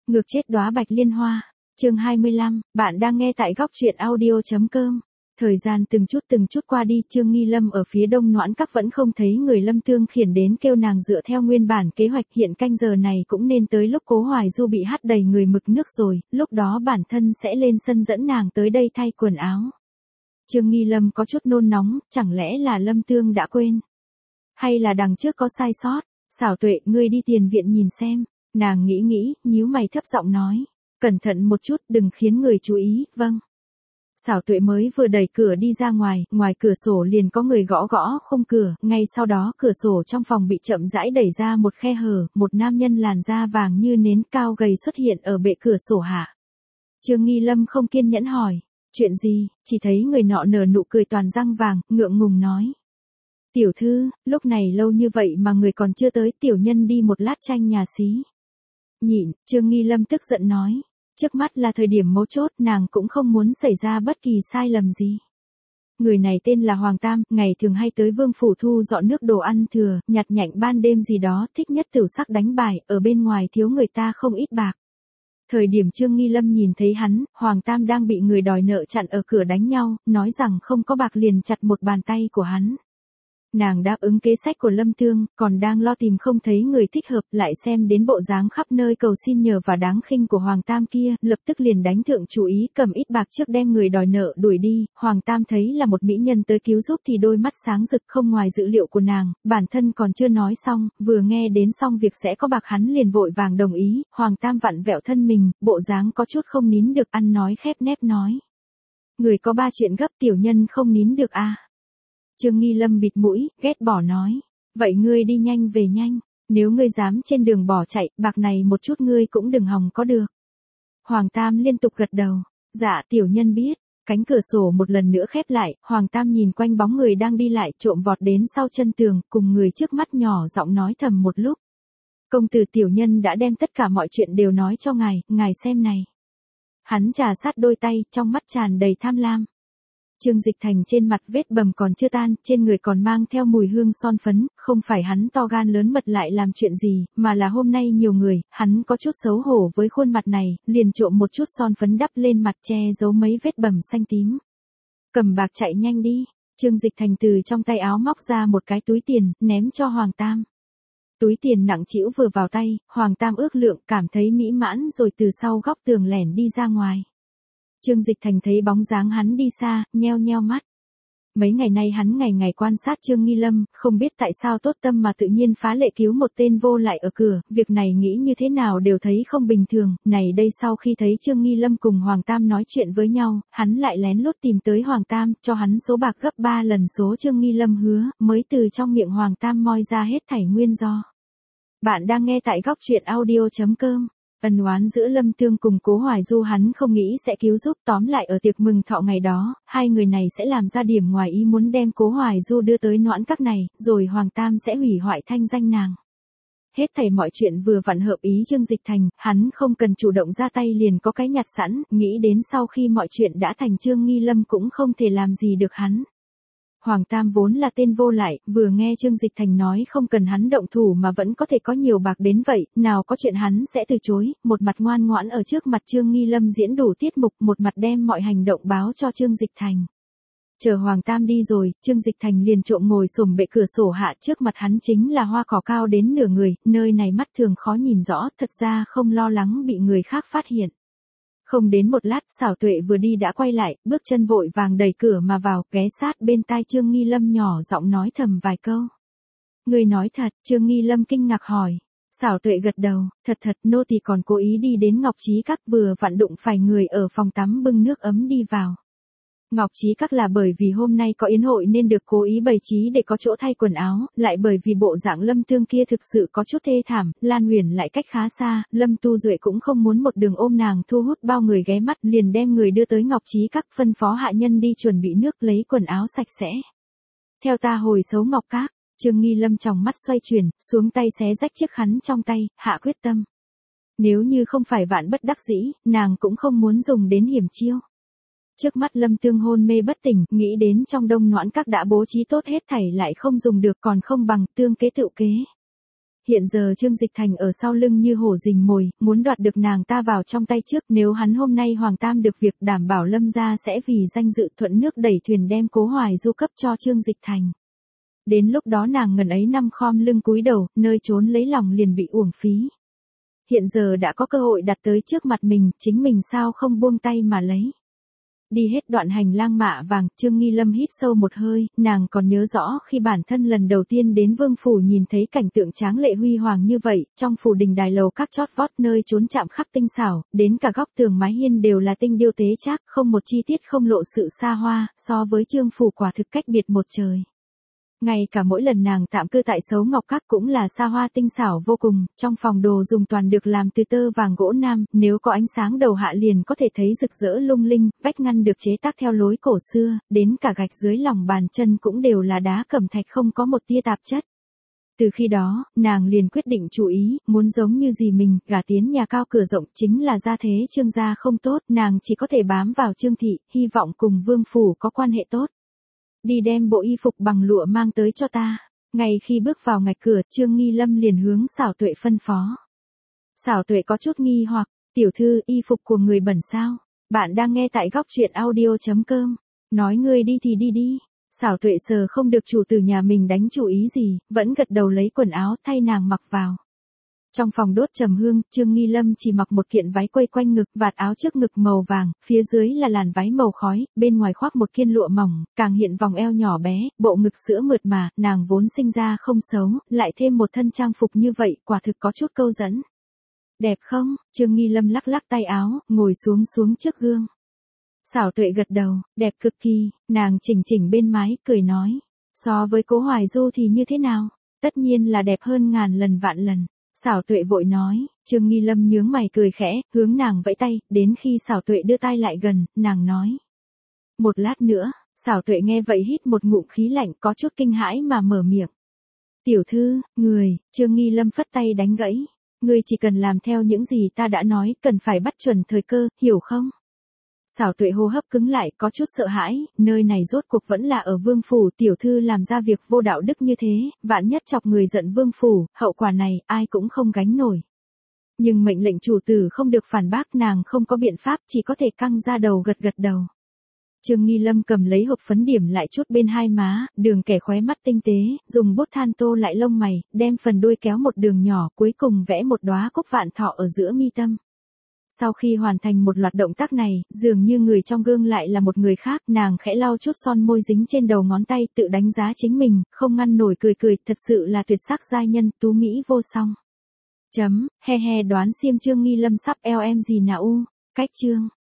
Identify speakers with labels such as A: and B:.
A: Ngược chết đóa bạch liên hoa. Chương 25, bạn đang nghe tại góc truyện audio.com. Thời gian từng chút qua đi, Trương Nghi Lâm ở phía đông Noãn Các vẫn không thấy người Lâm Tương khiển đến kêu nàng dựa theo nguyên bản kế hoạch, hiện canh giờ này cũng nên tới lúc Cố Hoài Du bị hắt đầy người mực nước rồi, lúc đó bản thân sẽ lên sân dẫn nàng tới đây thay quần áo. Trương Nghi Lâm có chút nôn nóng, chẳng lẽ là Lâm Tương đã quên? Hay là đằng trước có sai sót? Xảo Tuệ, ngươi đi tiền viện nhìn xem. Nàng nghĩ, nhíu mày thấp giọng nói. Cẩn thận một chút, đừng khiến người chú ý, vâng. Xảo Tuệ mới vừa đẩy cửa đi ra ngoài cửa sổ liền có người gõ khung cửa, ngay sau đó cửa sổ trong phòng bị chậm rãi đẩy ra một khe hở, một nam nhân làn da vàng như nến cao gầy xuất hiện ở bệ cửa sổ hạ. Trương Nghi Lâm không kiên nhẫn hỏi, chuyện gì, chỉ thấy người nọ nở nụ cười toàn răng vàng, ngượng ngùng nói. Tiểu thư, lúc này lâu như vậy mà người còn chưa tới, tiểu nhân đi một lát tranh nhà xí. Nhịn, Trương Nghi Lâm tức giận nói. Trước mắt là thời điểm mấu chốt, nàng cũng không muốn xảy ra bất kỳ sai lầm gì. Người này tên là Hoàng Tam, ngày thường hay tới Vương Phủ thu dọn nước đồ ăn thừa, nhặt nhạnh ban đêm gì đó, thích nhất tửu sắc đánh bài, ở bên ngoài thiếu người ta không ít bạc. Thời điểm Trương Nghi Lâm nhìn thấy hắn, Hoàng Tam đang bị người đòi nợ chặn ở cửa đánh nhau, nói rằng không có bạc liền chặt một bàn tay của hắn. Nàng đáp ứng kế sách của Lâm Tương, còn đang lo tìm không thấy người thích hợp, lại xem đến bộ dáng khắp nơi cầu xin nhờ và đáng khinh của Hoàng Tam kia, lập tức liền đánh thượng chủ ý, cầm ít bạc trước đem người đòi nợ đuổi đi. Hoàng Tam thấy là một mỹ nhân tới cứu giúp thì đôi mắt sáng rực, không ngoài dự liệu của nàng, bản thân còn chưa nói xong, vừa nghe đến xong việc sẽ có bạc hắn liền vội vàng đồng ý. Hoàng Tam vặn vẹo thân mình, bộ dáng có chút không nín được, ăn nói khép nép nói. Người có 3 chuyện gấp, tiểu nhân không nín được à. Trương Nghi Lâm bịt mũi, ghét bỏ nói. Vậy ngươi đi nhanh về nhanh, nếu ngươi dám trên đường bỏ chạy, bạc này một chút ngươi cũng đừng hòng có được. Hoàng Tam liên tục gật đầu. Dạ tiểu nhân biết. Cánh cửa sổ một lần nữa khép lại, Hoàng Tam nhìn quanh bóng người đang đi lại, trộm vọt đến sau chân tường, cùng người trước mắt nhỏ giọng nói thầm một lúc. Công tử tiểu nhân đã đem tất cả mọi chuyện đều nói cho ngài xem này. Hắn trà sát đôi tay, trong mắt tràn đầy tham lam. Trương Dịch Thành trên mặt vết bầm còn chưa tan, trên người còn mang theo mùi hương son phấn, không phải hắn to gan lớn mật lại làm chuyện gì, mà là hôm nay nhiều người, hắn có chút xấu hổ với khuôn mặt này, liền trộm một chút son phấn đắp lên mặt che giấu mấy vết bầm xanh tím. Cầm bạc chạy nhanh đi, Trương Dịch Thành từ trong tay áo móc ra một cái túi tiền, ném cho Hoàng Tam. Túi tiền nặng trĩu vừa vào tay, Hoàng Tam ước lượng, cảm thấy mỹ mãn rồi từ sau góc tường lẻn đi ra ngoài. Trương Dịch Thành thấy bóng dáng hắn đi xa, nheo mắt. Mấy ngày nay hắn ngày quan sát Trương Nghi Lâm, không biết tại sao tốt tâm mà tự nhiên phá lệ cứu một tên vô lại ở cửa, việc này nghĩ như thế nào đều thấy không bình thường, này đây sau khi thấy Trương Nghi Lâm cùng Hoàng Tam nói chuyện với nhau, hắn lại lén lút tìm tới Hoàng Tam, cho hắn số bạc gấp 3 lần số Trương Nghi Lâm hứa, mới từ trong miệng Hoàng Tam moi ra hết thảy nguyên do. Bạn đang nghe tại góc truyện audio.com. Ân oán giữa Lâm Tương cùng Cố Hoài Du hắn không nghĩ sẽ cứu giúp, tóm lại ở tiệc mừng thọ ngày đó, hai người này sẽ làm ra điểm ngoài ý muốn đem Cố Hoài Du đưa tới Noãn Các này, rồi Hoàng Tam sẽ hủy hoại thanh danh nàng. Hết thảy mọi chuyện vừa vặn hợp ý Trương Dịch Thành, hắn không cần chủ động ra tay liền có cái nhặt sẵn, nghĩ đến sau khi mọi chuyện đã thành Trương Nghi Lâm cũng không thể làm gì được hắn. Hoàng Tam vốn là tên vô lại, vừa nghe Trương Dịch Thành nói không cần hắn động thủ mà vẫn có thể có nhiều bạc đến vậy, nào có chuyện hắn sẽ từ chối, một mặt ngoan ngoãn ở trước mặt Trương Nghi Lâm diễn đủ tiết mục, một mặt đem mọi hành động báo cho Trương Dịch Thành. Chờ Hoàng Tam đi rồi, Trương Dịch Thành liền trộm ngồi xổm bệ cửa sổ hạ, trước mặt hắn chính là hoa cỏ cao đến nửa người, nơi này mắt thường khó nhìn rõ, thật ra không lo lắng bị người khác phát hiện. Không đến một lát, Xảo Tuệ vừa đi đã quay lại, bước chân vội vàng đẩy cửa mà vào, ghé sát bên tai Trương Nghi Lâm nhỏ giọng nói thầm vài câu. Người nói thật, Trương Nghi Lâm kinh ngạc hỏi. Xảo Tuệ gật đầu, thật, nô tỳ còn cố ý đi đến Ngọc Trí Các, vừa vặn đụng phải người ở phòng tắm bưng nước ấm đi vào. Ngọc Trí Các là bởi vì hôm nay có yến hội nên được cố ý bày trí để có chỗ thay quần áo, lại bởi vì bộ dạng Lâm Tương kia thực sự có chút thê thảm, Lan Huyền lại cách khá xa, Lâm Tu Duệ cũng không muốn một đường ôm nàng thu hút bao người ghé mắt, liền đem người đưa tới Ngọc Trí Các, phân phó hạ nhân đi chuẩn bị nước lấy quần áo sạch sẽ. Theo ta hồi xấu Ngọc Các, Trương Nghi Lâm trong mắt xoay chuyển, xuống tay xé rách chiếc khăn trong tay, hạ quyết tâm. Nếu như không phải vạn bất đắc dĩ, nàng cũng không muốn dùng đến hiểm chiêu. Trước mắt Lâm Tương hôn mê bất tỉnh, nghĩ đến trong Đông Noãn Các đã bố trí tốt hết thảy lại không dùng được, còn không bằng tương kế tự kế. Hiện giờ Trương Dịch Thành ở sau lưng như hổ rình mồi, muốn đoạt được nàng ta vào trong tay trước, nếu hắn hôm nay Hoàng Tam được việc đảm bảo Lâm gia sẽ vì danh dự thuận nước đẩy thuyền đem Cố Hoài Du cấp cho Trương Dịch Thành. Đến lúc đó nàng ngần ấy năm khom lưng cúi đầu, nơi trốn lấy lòng liền bị uổng phí. Hiện giờ đã có cơ hội đặt tới trước mặt mình, chính mình sao không buông tay mà lấy. Đi hết đoạn hành lang mạ vàng, Trương Nghi Lâm hít sâu một hơi, nàng còn nhớ rõ khi bản thân lần đầu tiên đến Vương Phủ nhìn thấy cảnh tượng tráng lệ huy hoàng như vậy, trong phủ đình đài lầu các chót vót nơi trốn chạm khắc tinh xảo, đến cả góc tường mái hiên đều là tinh điêu tế trác, không một chi tiết không lộ sự xa hoa, so với Trương Phủ quả thực cách biệt một trời. Ngay cả mỗi lần nàng tạm cư tại Sấu Ngọc Các cũng là xa hoa tinh xảo vô cùng, trong phòng đồ dùng toàn được làm từ tơ vàng gỗ nam, nếu có ánh sáng đầu hạ liền có thể thấy rực rỡ lung linh, vách ngăn được chế tác theo lối cổ xưa, đến cả gạch dưới lòng bàn chân cũng đều là đá cẩm thạch không có một tia tạp chất. Từ khi đó, nàng liền quyết định chú ý, muốn giống như gì mình, gả tiến nhà cao cửa rộng chính là gia thế Trương gia không tốt, nàng chỉ có thể bám vào Trương thị, hy vọng cùng Vương Phủ có quan hệ tốt. Đi đem bộ y phục bằng lụa mang tới cho ta. Ngay khi bước vào ngạch cửa, Trương Nghi Lâm liền hướng Xảo Tuệ phân phó. Xảo Tuệ có chút nghi hoặc, tiểu thư, y phục của người bẩn sao? Bạn đang nghe tại góc truyện audio.com. Nói ngươi đi thì đi đi. Xảo Tuệ sờ không được chủ tử nhà mình đánh chủ ý gì, vẫn gật đầu lấy quần áo thay nàng mặc vào. Trong phòng đốt trầm hương, Trương Nghi Lâm chỉ mặc một kiện váy quây quanh ngực, vạt áo trước ngực màu vàng, phía dưới là làn váy màu khói, bên ngoài khoác một kiên lụa mỏng, càng hiện vòng eo nhỏ bé, bộ ngực sữa mượt mà, nàng vốn sinh ra không xấu, lại thêm một thân trang phục như vậy, quả thực có chút câu dẫn. Đẹp không? Trương Nghi Lâm lắc lắc tay áo, ngồi xuống trước gương. Xảo Tuệ gật đầu, đẹp cực kỳ, nàng chỉnh bên mái, cười nói. So với Cố Hoài Du thì như thế nào? Tất nhiên là đẹp hơn ngàn lần vạn lần. Xảo Tuệ vội nói, Trương Nghi Lâm nhướng mày cười khẽ, hướng nàng vẫy tay, đến khi Xảo Tuệ đưa tay lại gần, nàng nói. Một lát nữa, Xảo Tuệ nghe vậy hít một ngụm khí lạnh có chút kinh hãi mà mở miệng. Tiểu thư, Trương Nghi Lâm phất tay đánh gãy. Người chỉ cần làm theo những gì ta đã nói, cần phải bắt chuẩn thời cơ, hiểu không? Xảo Tuệ hô hấp cứng lại, có chút sợ hãi, nơi này rốt cuộc vẫn là ở Vương Phủ, tiểu thư làm ra việc vô đạo đức như thế, vạn nhất chọc người giận Vương Phủ, hậu quả này, ai cũng không gánh nổi. Nhưng mệnh lệnh chủ tử không được phản bác, nàng không có biện pháp, chỉ có thể căng ra đầu gật đầu. Trương Nghi Lâm cầm lấy hộp phấn điểm lại chút bên hai má, đường kẻ khóe mắt tinh tế, dùng bút than tô lại lông mày, đem phần đuôi kéo một đường nhỏ, cuối cùng vẽ một đóa cúc vạn thọ ở giữa mi tâm. Sau khi hoàn thành một loạt động tác này, dường như người trong gương lại là một người khác, nàng khẽ lau chút son môi dính trên đầu ngón tay, tự đánh giá chính mình, không ngăn nổi cười, thật sự là tuyệt sắc giai nhân, tú mỹ vô song. He đoán xiêm Trương Nghi Lâm sắp eo em gì nào u, cách chương.